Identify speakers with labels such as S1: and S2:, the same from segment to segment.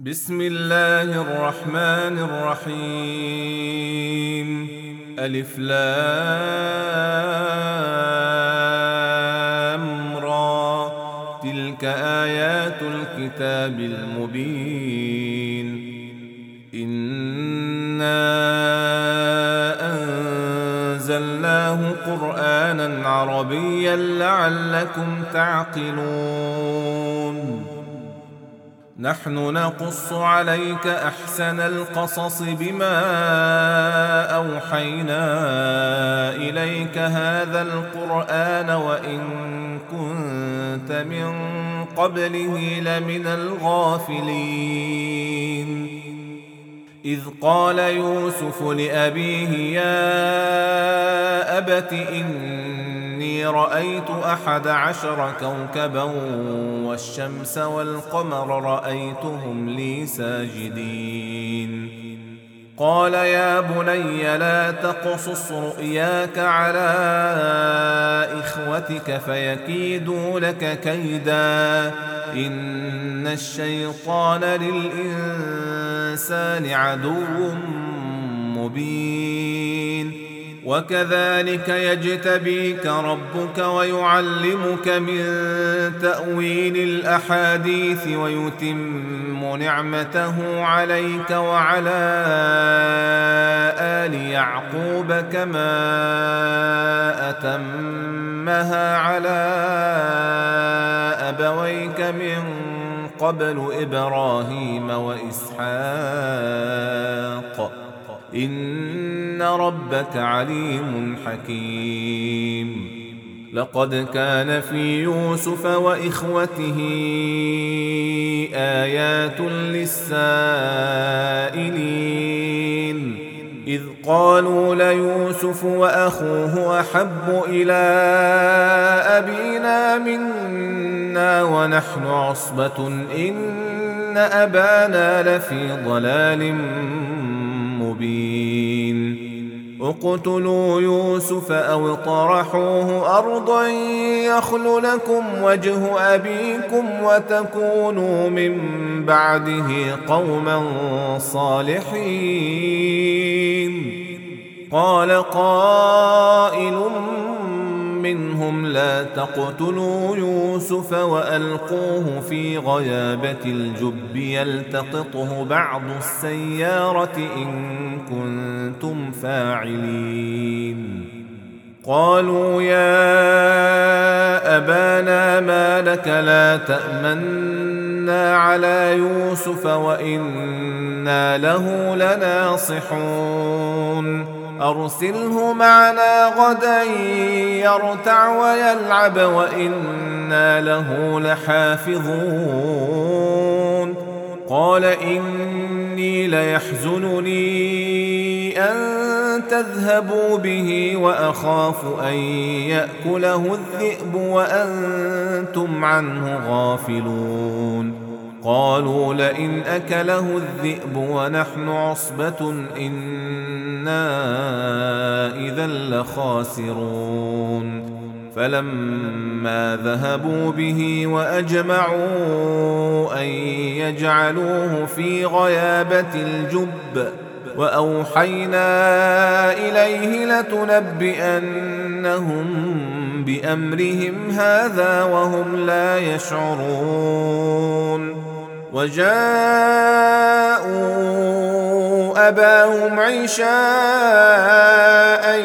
S1: بسم الله الرحمن الرحيم. ألف لام را، تلك آيات الكتاب المبين. إنا أنزلناه قرآنا عربيا لعلكم تعقلون. نحن نقص عليك أحسن القصص بما أوحينا إليك هذا القرآن وإن كنت من قبله لمن الغافلين. إذ قال يوسف لأبيه يا أبت إني رأيت 11 كوكبا والشمس والقمر رأيتهم لي ساجدين. قال يا بني لا تقصص رؤياك على إخوتك فيكيدوا لك كيدا إن الشيطان للإنسان عدو مبين. وكذلك يجتبيك ربك ويعلمك من تأويل الأحاديث ويتم نعمته عليك وعلى آل يعقوب كما أتمها على أبويك من قبل إبراهيم وإسحاق إن ربك عليم حكيم. لقد كان في يوسف وإخوته آيات للسائلين إذ قالوا ليوسف وأخوه أحب إلى أبينا منا ونحن عصبة إن أبانا لفي ضلال مبين. اقتلوا يوسف أو اطرحوه أرضا يخل لكم وجه أبيكم وتكونوا من بعده قوما صالحين. قال قائل منهم لا تقتلوا يوسف وألقوه في غيابة الجب يلتقطه بعض السيارة إن كنتم فاعلين. قالوا يا أبانا ما لك لا تأمنا على يوسف وإنا له لناصحون. أرسله معنا غدا يرتع ويلعب وإنا له لحافظون. قال إني ليحزنني أن تذهبوا به وأخاف أن يأكله الذئب وأنتم عنه غافلون. قالوا لئن أكله الذئب ونحن عصبة إنا إذا لخاسرون. فلما ذهبوا به وأجمعوا أن يجعلوه في غيابة الجب وأوحينا إليه لتنبئنهم بأمرهم هذا وهم لا يشعرون. وجاءوا أباهم عشاء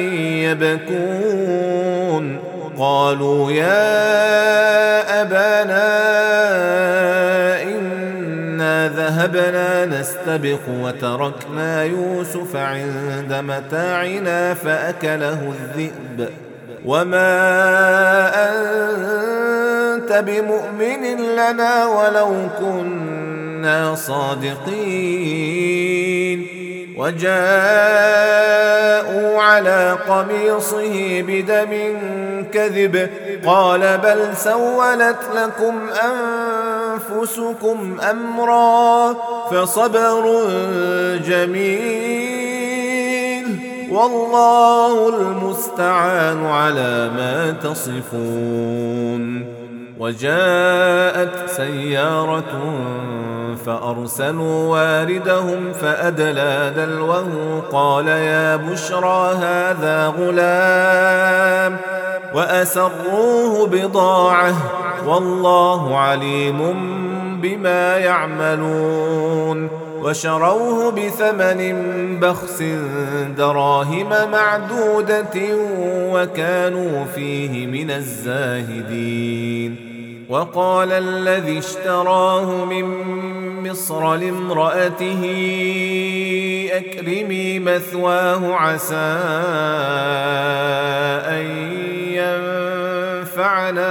S1: يبكون. قالوا يا أبانا إنا ذهبنا نستبق وتركنا يوسف عند متاعنا فأكله الذئب وما أنت بمؤمن لنا ولو كنا صادقين. وجاءوا على قميصه بدم كذب قال بل سولت لكم أنفسكم أمرا فصبر جميل والله المستعان على ما تصفون. وجاءت سيارة فأرسلوا واردهم فأدلى دلوه قال يا بشرى هذا غلام وأسروه بضاعة والله عليم بما يعملون وشروه بثمن بخس دراهم معدودة وكانوا فيه من الزاهدين. وقال الذي اشتراه من مصر لامرأته أكرمي مثواه عسى أن ينفعنا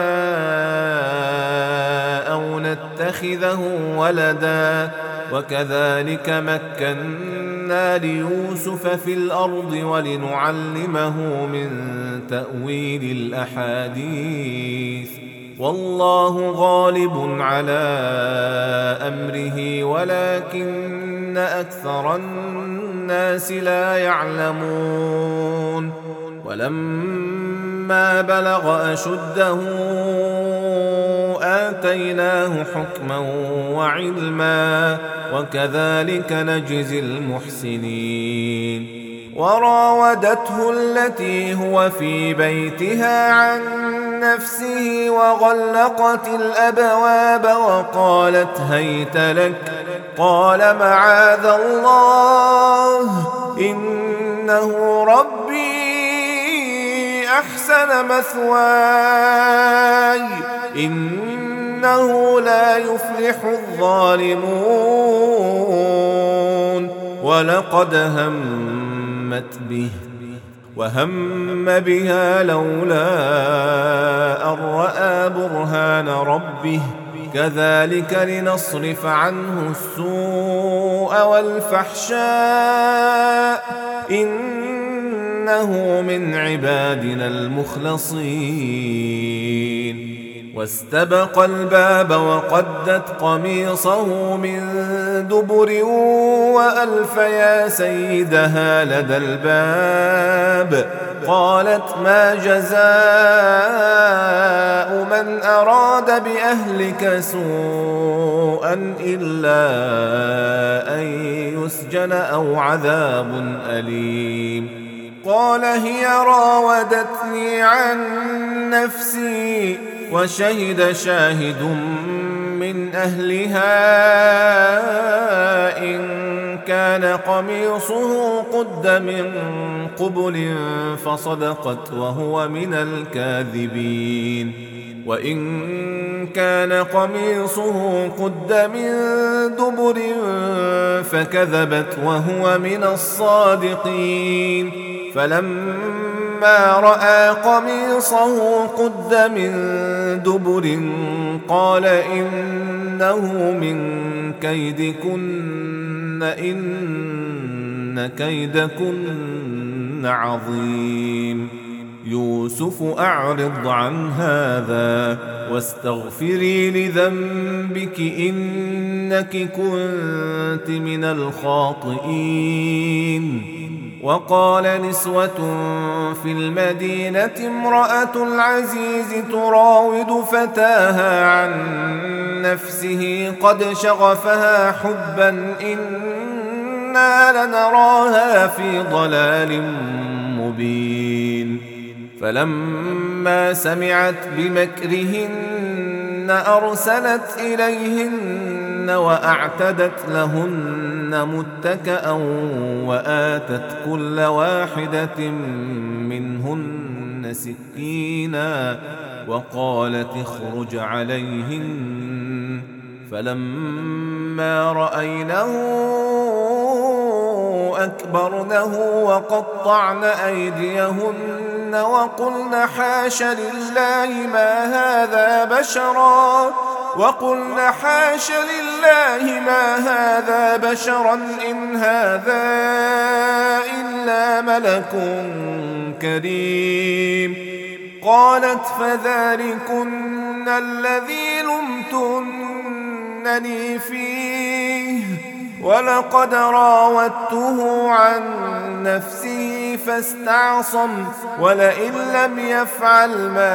S1: أو نتخذه ولدا وكذلك مكنا ليوسف في الأرض ولنعلمه من تأويل الأحاديث والله غالب على أمره ولكن أكثر الناس لا يعلمون. ولما بلغ أشده آتيناه حكما وعلما وكذلك نجزي المحسنين. وراودته التي هو في بيتها عن نفسه وغلقت الأبواب وقالت هيت لك قال معاذ الله إنه ربي أحسن مثواي إنه لا يفلح الظالمون. ولقد همت به وهم بها لولا أن رأى برهان ربه كذلك لنصرف عنه السوء والفحشاء إنه من عبادنا المخلصين. واستبق الباب وقدت قميصه من دبر وألف يا سيدها لدى الباب قالت ما جزاء من أراد بأهلك سوءا إلا أن يسجن أو عذاب أليم. قال هي راودتني عن نفسي وشهد شاهد من أهلها إن كان قميصه قد من قبل فصدقت وهو من الكاذبين وإن كان قميصه قد من دبر فكذبت وهو من الصادقين. فلما رأى قميصه قد من دبر قال إنه من كيدكن إن كيدكن عظيم. يوسف أعرض عن هذا واستغفري لذنبك إنك كنت من الخاطئين. وقال نسوة في المدينة امرأة العزيز تراود فتاها عن نفسه قد شغفها حبا إنا لنراها في ضلال مبين. فلما سمعت بمكرهن أرسلت إليهن وأعتدت لهن متكأ وآتت كل واحدة منهن سكينا وقالت اخرج عليهن. فلما رأينه أكبرنه وقطعن أيديهن وقلن حاش لله ما هذا بشرا إن هذا إلا ملك كريم. قالت فذلكن الذي لمتنني فيه ولقد راودته عن نفسه فاستعصم ولئن لم يفعل ما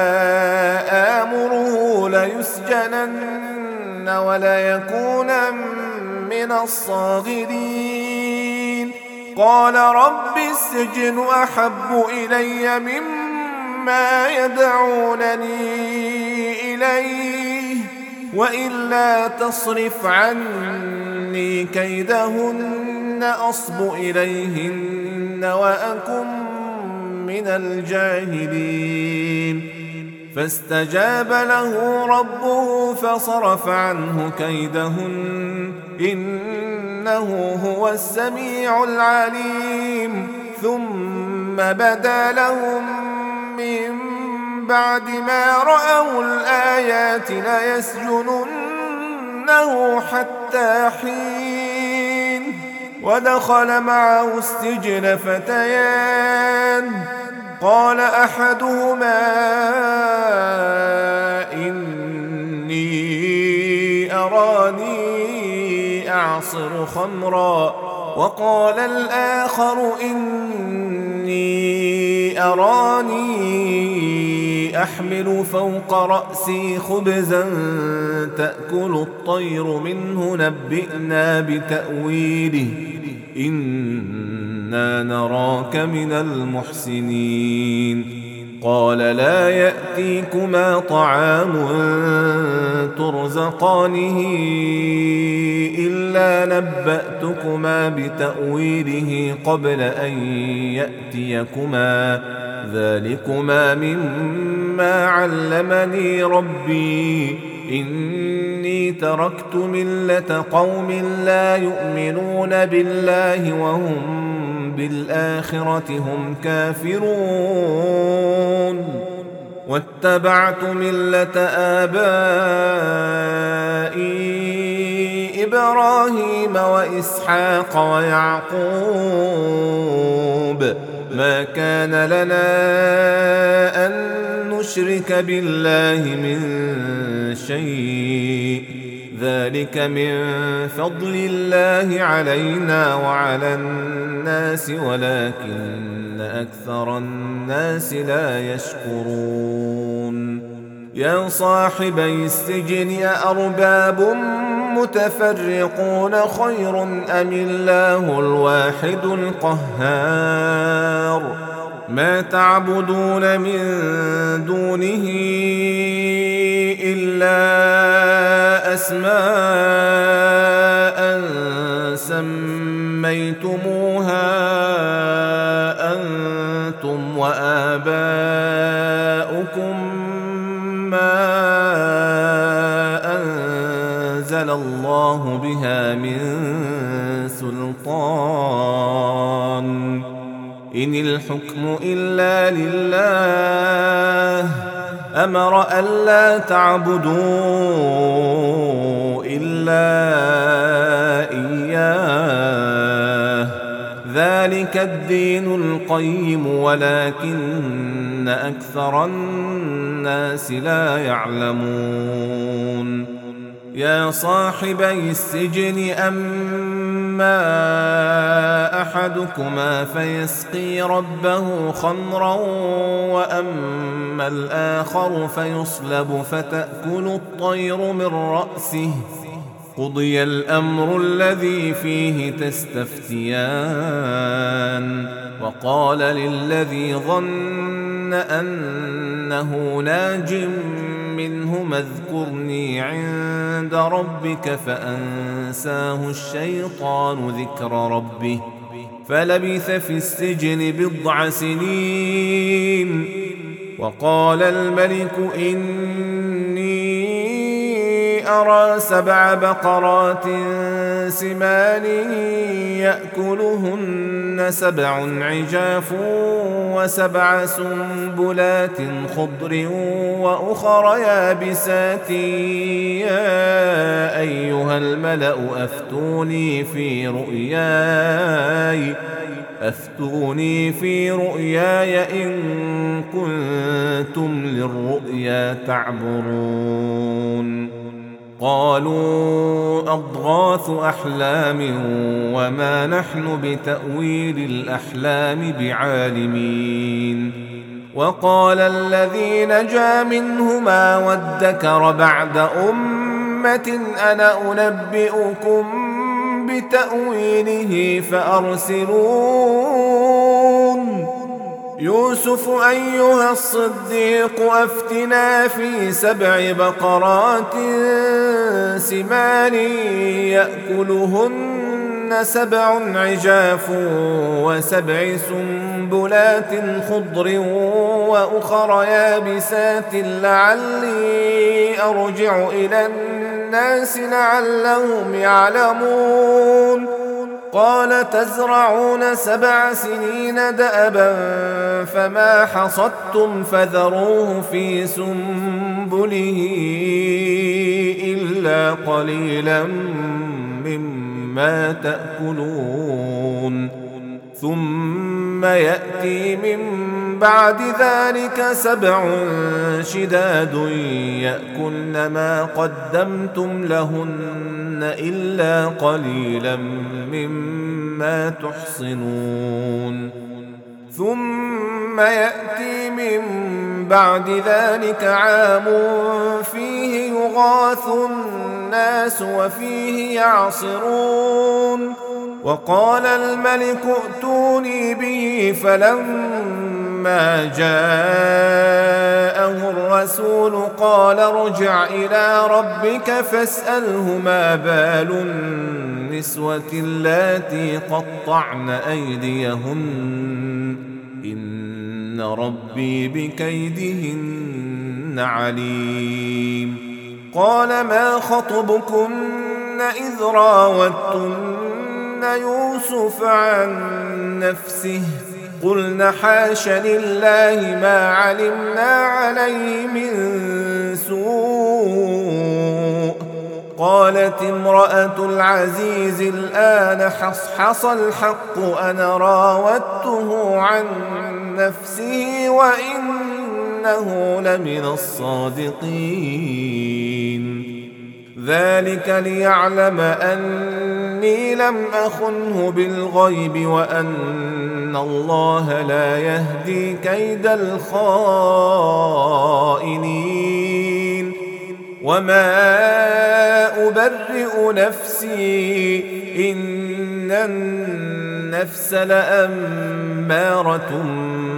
S1: آمره ليسجنن وليكونن من الصاغرين قال رب السجن أحب إلي مما يدعونني إليه وإلا تصرف عني كيدهن أصب إليهن وأكن من الجاهلين فاستجاب له ربه فصرف عنه كيدهن إنه هو السميع العليم ثم بدا لهم من بعد ما رأوا الآيات ليسجننه حتى حين ودخل معه السجن فتيان قال أحدهما إني أراني أعصر خمرا وقال الآخر إني أراني أحمل فوق رأسي خبزا تأكل الطير منه نبئنا بتأويله إنا نراك من المحسنين قال لا يأتيكما طعام ترزقانه إلا نبأتكما بتأويله قبل أن يأتيكما ذلكما مما علمني ربي إني تركت ملة قوم لا يؤمنون بالله وهم بالآخرة هم كافرون واتبعت ملة آبائي إبراهيم وإسحاق ويعقوب ما كان لنا أن نشرك بالله من شيء ذلك من فضل الله علينا وعلى الناس ولكن أكثر الناس لا يشكرون يا صاحبي السجن أأرباب متفرقون خير أم الله الواحد القهار ما تعبدون من دونه إلا أسماء سميتموها أنتم وآباؤكم ما أنزل الله بها من سلطان إن الحكم إلا لله أمر ألا تعبدوا إلا إياه ذلك الدين القيم ولكن أكثر الناس لا يعلمون يا صاحبي السجن أما أحدكما فيسقي ربه خمرا وأما الآخر فيصلب فتأكل الطير من رأسه قضي الأمر الذي فيه تستفتيان وقال للذي ظن أنه ناج منهما اذكرني عند ربك فأنساه الشيطان ذكر ربه فلبث في السجن بضع سنين وقال الملك إني أرى 7 بقرات سمان يأكلهن 7 عجاف و7 سنبلات خضر وأخر يابسات يا أيها الملأ أفتوني في رؤياي إن كنتم للرؤيا تعبرون قالوا أضغاث أحلام وما نحن بتأويل الأحلام بعالمين. وقال الذي نجا منهما وادكر بعد أمة أنا أنبئكم بتأويله فأرسلون. يوسف أيها الصديق أفتنا في 7 بقرات سمان يأكلهن 7 عجاف و7 سنبلات خضر وأخر يابسات لعلي أرجع إلى الناس لعلهم يعلمون. قال تزرعون 7 سنين دأبا فما حصدتم فذروه في سنبله إلا قليلا مما تأكلون. ثم يأتي من بعد ذلك 7 شداد يأكلن ما قدمتم لهن إلا قليلا مما تحصنون. ثم يأتي من بعد ذلك عام فيه يغاث الناس وفيه يعصرون. وقال الملك ائتوني به فلما جاءه الرسول قال ارجع إلى ربك فاسأله ما بال النسوة اللاتي قطعن أيديهن إن ربي بكيدهن عليم. قال ما خطبكن إذ راوتن يوسف عن نفسه قلن حاش لله ما علمنا عليه من سوء. قالت امرأة العزيز الآن حصحص الحق أنا راودته عن نفسه وإنه لمن الصادقين. ذلك ليعلم أني لم أخنه بالغيب وأن الله لا يهدي كيد الخائنين. وما أبرئ نفسي إن النفس لأمارة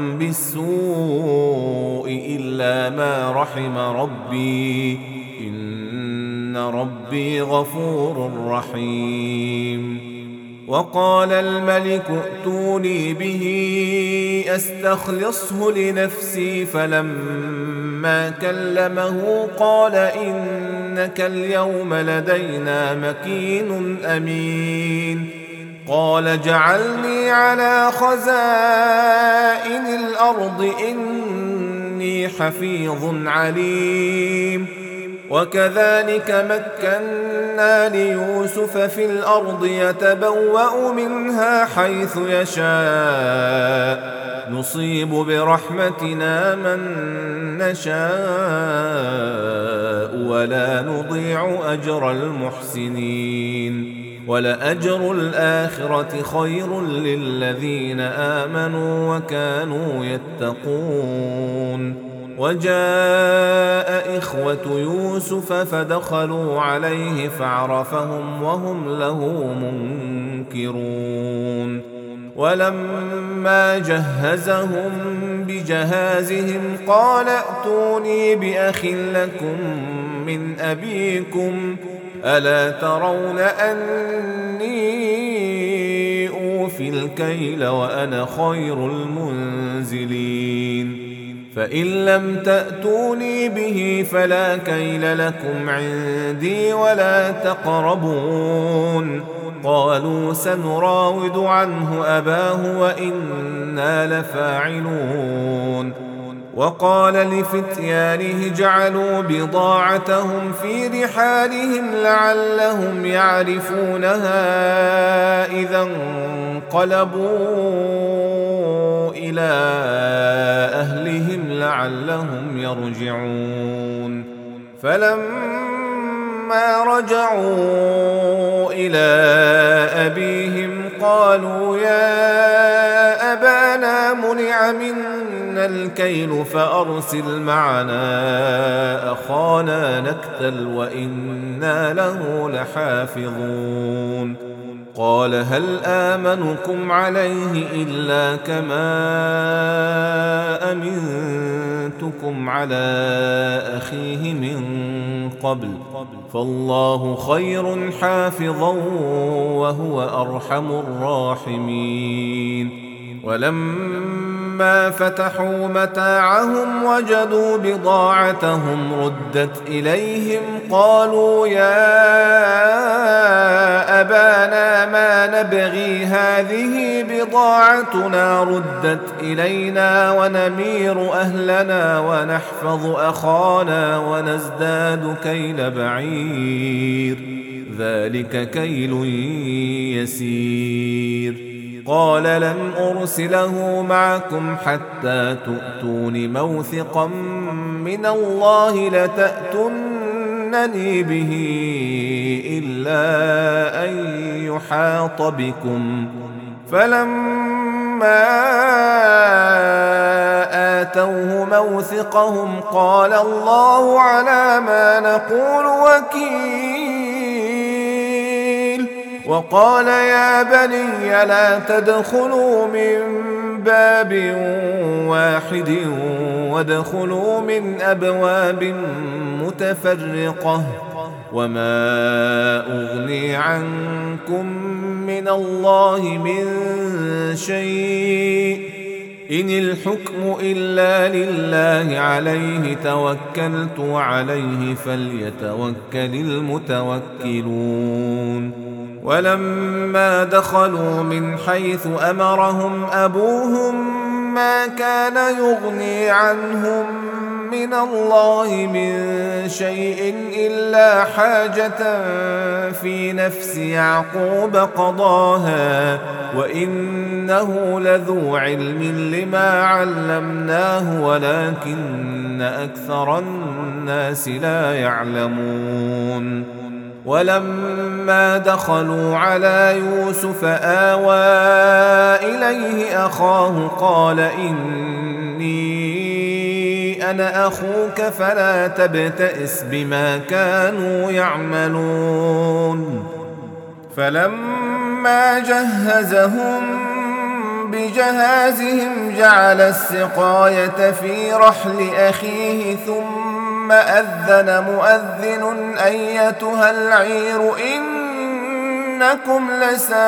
S1: بالسوء إلا ما رحم ربي إن ربي غفور رحيم. وقال الملك ائتوني به أستخلصه لنفسي فلما كلمه قال إنك اليوم لدينا مكين أمين. قال جعلني على خزائن الأرض إني حفيظ عليم. وكذلك مكنا ليوسف في الأرض يتبوأ منها حيث يشاء نصيب برحمتنا من نشاء ولا نضيع أجر المحسنين. ولأجر الآخرة خير للذين آمنوا وكانوا يتقون. وجاء إخوة يوسف فدخلوا عليه فعرفهم وهم له منكرون. ولما جهزهم بجهازهم قال ائتوني بأخ لكم من أبيكم ألا ترون أني أوفي الكيل وأنا خير المنزلين. فإن لم تأتوني به فلا كيل لكم عندي ولا تقربون. قالوا سنراود عنه أباه وإنا لفاعلون. وقال لفتيانه جعلوا بضاعتهم في رحالهم لعلهم يعرفونها إذا انقلبوا إلى أهلهم لعلهم يرجعون. فلما فلما رجعوا إلى أبيهم قالوا يا أبانا منع منا الكيل فأرسل معنا أخانا نكتل وإنا له لحافظون. قال هل آمنكم عليه إلا كما أمنتكم على أخيه من قبل فالله خير حافظا وهو أرحم الراحمين. ولما فتحوا متاعهم وجدوا بضاعتهم ردت إليهم قالوا يا أبانا ما نبغي هذه بضاعتنا ردت إلينا ونمير أهلنا ونحفظ أخانا ونزداد كيل بعير ذلك كيل يسير. قال لن أرسله معكم حتى تؤتون موثقا من الله لتأتونني به إلا أن يحاط بكم. فلما آتوه موثقهم قال الله على ما نقول وكيل. وقال يا بني لا تدخلوا من باب واحد وادخلوا من أبواب متفرقة وما أغني عنكم من الله من شيء إن الحكم إلا لله عليه توكلت وعليه فليتوكل المتوكلون. ولما دخلوا من حيث أمرهم أبوهم ما كان يغني عنهم من الله من شيء إلا حاجة في نفس يعقوب قضاها وإنه لذو علم لما علمناه ولكن أكثر الناس لا يعلمون. ولما دخلوا على يوسف آوى إليه أخاه قال إني أنا أخوك فلا تبتئس بما كانوا يعملون. فلما جهزهم بجهازهم جعل السقاية في رحل أخيه ثم أذن مؤذن أيتها العير إنكم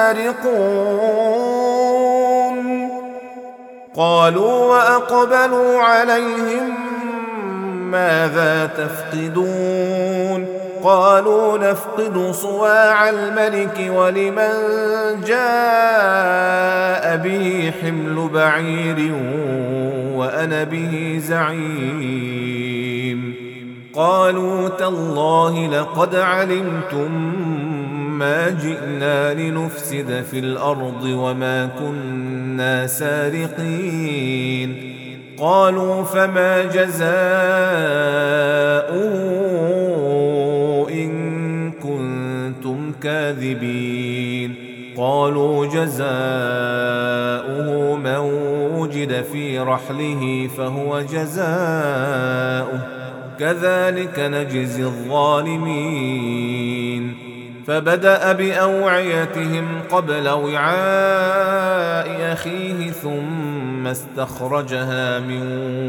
S1: لسارقون. قالوا وأقبلوا عليهم ماذا تفقدون؟ قالوا نفقد صواع الملك ولمن جاء به حمل بعير وأنا به زعيم. قالوا تالله لقد علمتم ما جئنا لنفسد في الأرض وما كنا سارقين. قالوا فما جزاؤه إن كنتم كاذبين؟ قالوا جزاؤه من وجد في رحله فهو جزاؤه كذلك نجزي الظالمين. فبدأ بأوعيتهم قبل وعاء أخيه ثم استخرجها من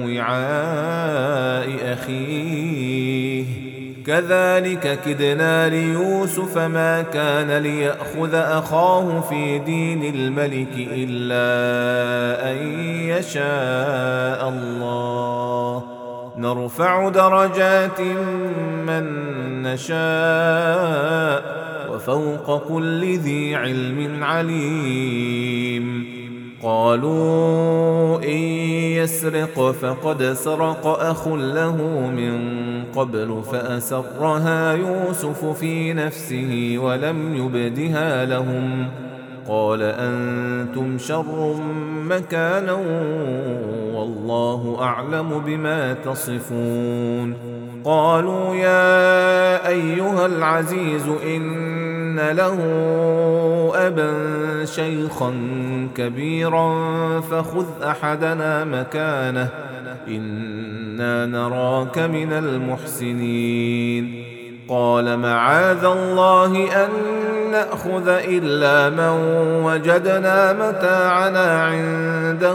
S1: وعاء أخيه كذلك كدنا ليوسف ما كان ليأخذ أخاه في دين الملك إلا أن يشاء الله نرفع درجات من نشاء وفوق كل ذي علم عليم. قالوا إن يسرق فقد سرق أخ له من قبل فأسرها يوسف في نفسه ولم يبدها لهم قال أنتم شر مكانا والله أعلم بما تصفون. قالوا يا أيها العزيز إن له أبا شيخا كبيرا فخذ أحدنا مكانه إنا نراك من المحسنين. قال معاذ الله أن نأخذ إلا من وجدنا متاعنا عنده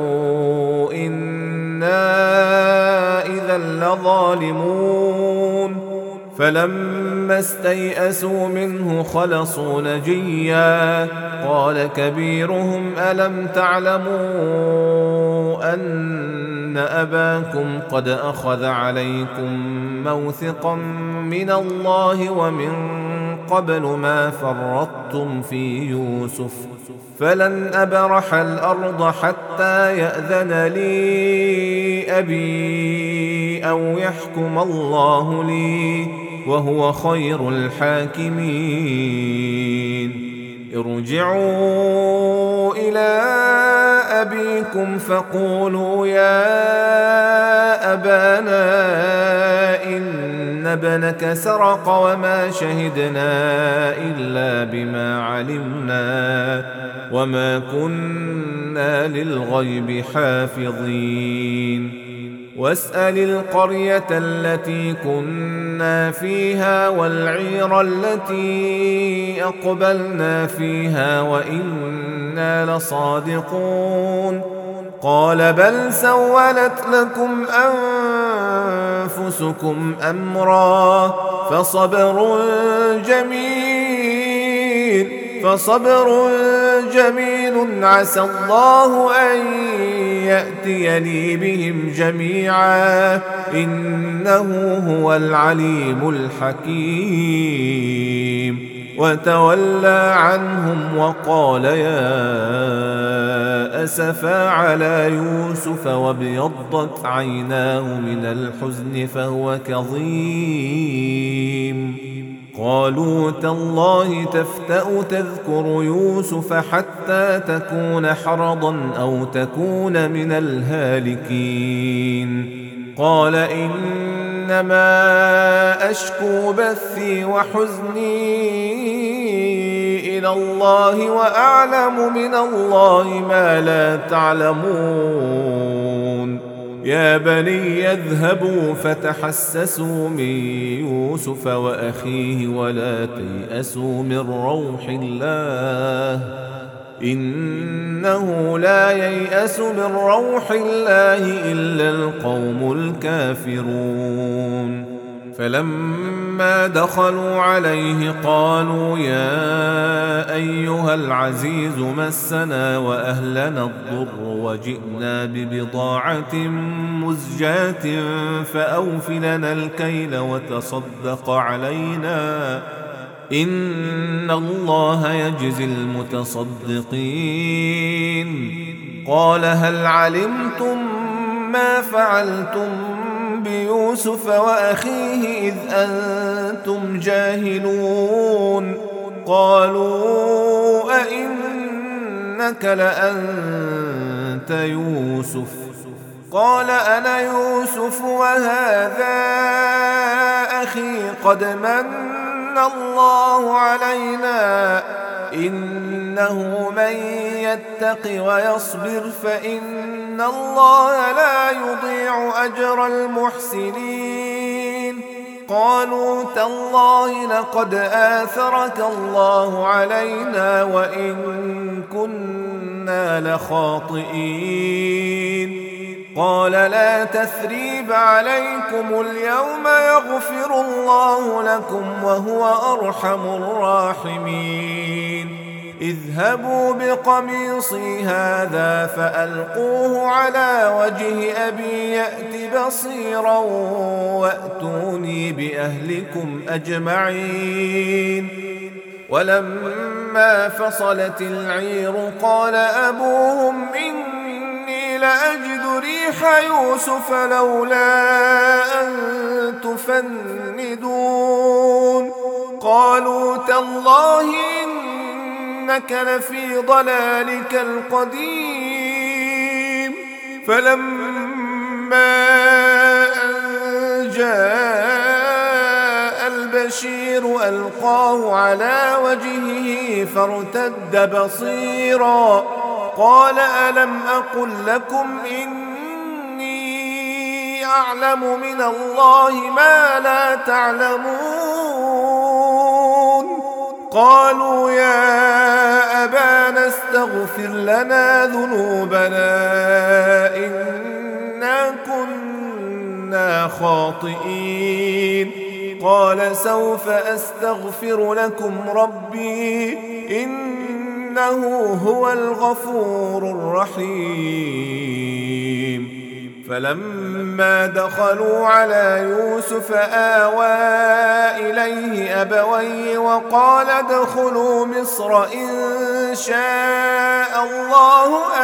S1: إنا إذا لظالمون. فلما استيئسوا منه خلصوا نجيا. قال كبيرهم ألم تعلموا أن أباكم قد أخذ عليكم موثقا من الله ومن قبل ما فرطتم في يوسف فلن أبرح الأرض حتى يأذن لي أبي أو يحكم الله لي وهو خير الحاكمين. ارجعوا إلى أبيكم فقولوا يا أبانا إن ابنك سرق وما شهدنا إلا بما علمنا وما كنا للغيب حافظين. واسأل القرية التي كنا فيها والعير التي أقبلنا فيها وإنا لصادقون. قال بل سولت لكم أنفسكم أمرا فصبر جميل عسى الله أن يأتيني بهم جميعا إنه هو العليم الحكيم. وتولى عنهم وقال يا أسفا على يوسف وابيضت عيناه من الحزن فهو كظيم. قالوا تالله تفتأ تذكر يوسف حتى تكون حرضا أو تكون من الهالكين. قال إنما أشكو بثي وحزني إلى الله وأعلم من الله ما لا تعلمون. يا بني اذهبوا فتحسسوا من يوسف وأخيه ولا تيأسوا من روح الله إنه لا ييأس من روح الله إلا القوم الكافرون. فلما دخلوا عليه قالوا يا أيها العزيز مسنا وأهلنا الضر وجئنا ببضاعة مزجاة فأوف لنا الكيل وتصدق علينا إن الله يجزي المتصدقين. قال هل علمتم ما فعلتم بيوسف وأخيه إذ أنتم جاهلون؟ قالوا أئنك لأنت يوسف؟ قال أنا يوسف وهذا أخي قد من الله علينا إنه من يتق ويصبر فإن الله لا يضيع أجر المحسنين. قالوا تالله لقد آثرك الله علينا وإن كنا لخاطئين. قال لا تثريب عليكم اليوم يغفر الله لكم وهو أرحم الراحمين. اذهبوا بقميصي هذا فألقوه على وجه أبي يأت بصيرا وأتوني بأهلكم أجمعين. ولما فصلت العير قال أبوهم إني لأجد ريح يوسف لولا أن تفندون. قالوا تالله إنك لفي ضلالك القديم. فلما أن جاء البشير ألقاه على وجهه فارتد بصيرا قال ألم أقل لكم إني أعلم من الله ما لا تعلمون قالوا يا أبانا استغفر لنا ذنوبنا إنا كنا خاطئين قال سوف أستغفر لكم ربي إنه هو الغفور الرحيم فلما دخلوا على يوسف آوى إليه أبويه وقال ادخلوا مصر إن شاء الله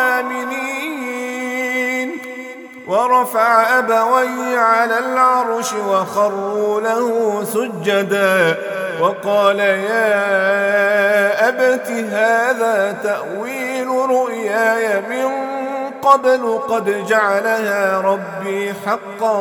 S1: آمنين ورفع أبويه على العرش وخروا له سجدا وقال يا أبت هذا تأويل رؤياي من قبل قد جعلها ربي حقا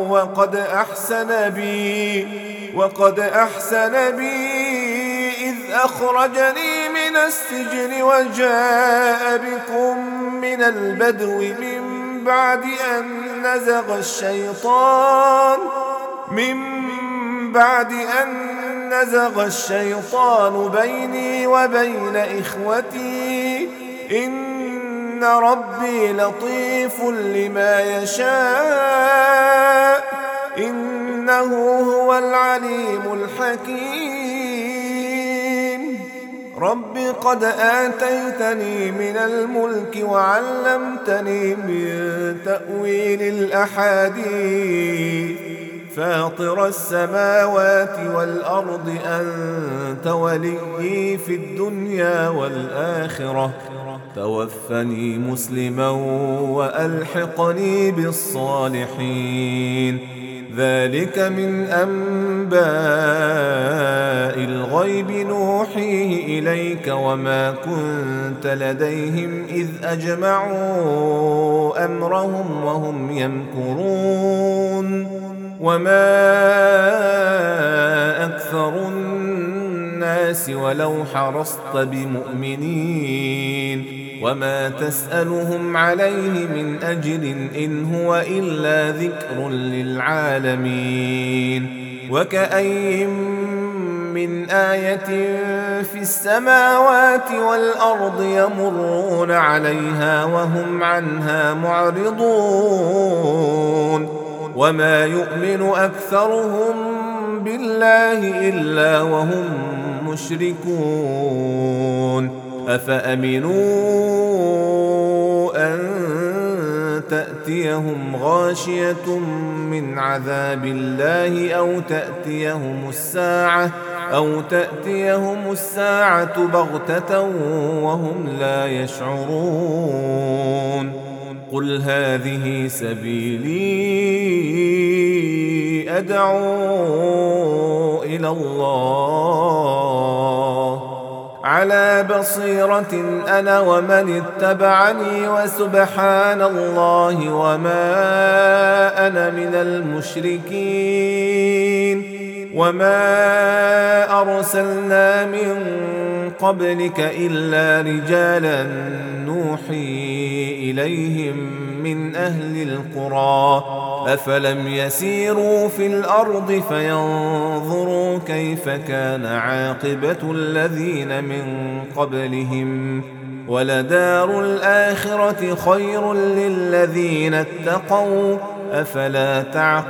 S1: وقد أحسن بي إذ أخرجني من السجن وجاء بكم من البدو من بعد أن نزغ الشيطان بيني وبين إخوتي إن ربي لطيف لما يشاء إنه هو العليم الحكيم رب قد آتيتني من الملك وعلمتني من تأويل الأحاديث فاطر السماوات والأرض أنت وليي في الدنيا والآخرة توفني مسلما وألحقني بالصالحين ذلك من أنباء الغيب نوحيه إليك وما كنت لديهم إذ أجمعوا أمرهم وهم يمكرون وما أكثر الناس ولو حرصت بمؤمنين وما تسألهم عليه من أجر إن هو إلا ذكر للعالمين وكأي من آية في السماوات والأرض يمرون عليها وهم عنها معرضون وما يؤمن أكثرهم بالله إلا وهم مشركون أفأمنوا أن تأتيهم غاشية من عذاب الله أو تأتيهم الساعة بغتة وهم لا يشعرون قل هذه سبيلي أدعو إلى الله على بصيرة أنا ومن اتبعني وسبحان الله وما أنا من المشركين وما أرسلنا من قبلك إلا رجالا نوحي إليهم من أهل القرى أفلم يسيروا في الأرض فينظروا كيف كان عاقبة الذين من قبلهم ولدار الآخرة خير للذين اتقوا أفلا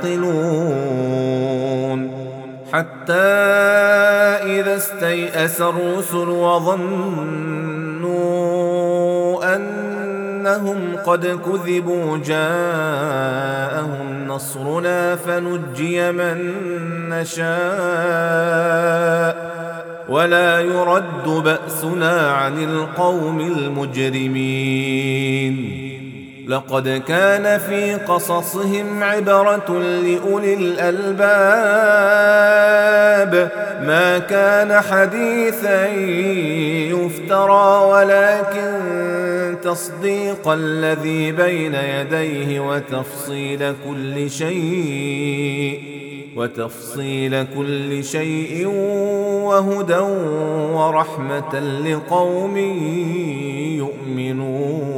S1: تعقلون حتى إذا استيأس الرسل وظنوا أنهم قد كذبوا جاءهم نصرنا فنجي من نشاء ولا يرد بأسنا عن القوم المجرمين لقد كان في قصصهم عبرة لأولي الألباب ما كان حديثا يفترى ولكن تصديق الذي بين يديه وتفصيل كل شيء وتفصيل كل شيء وهدى ورحمة لقوم يؤمنون.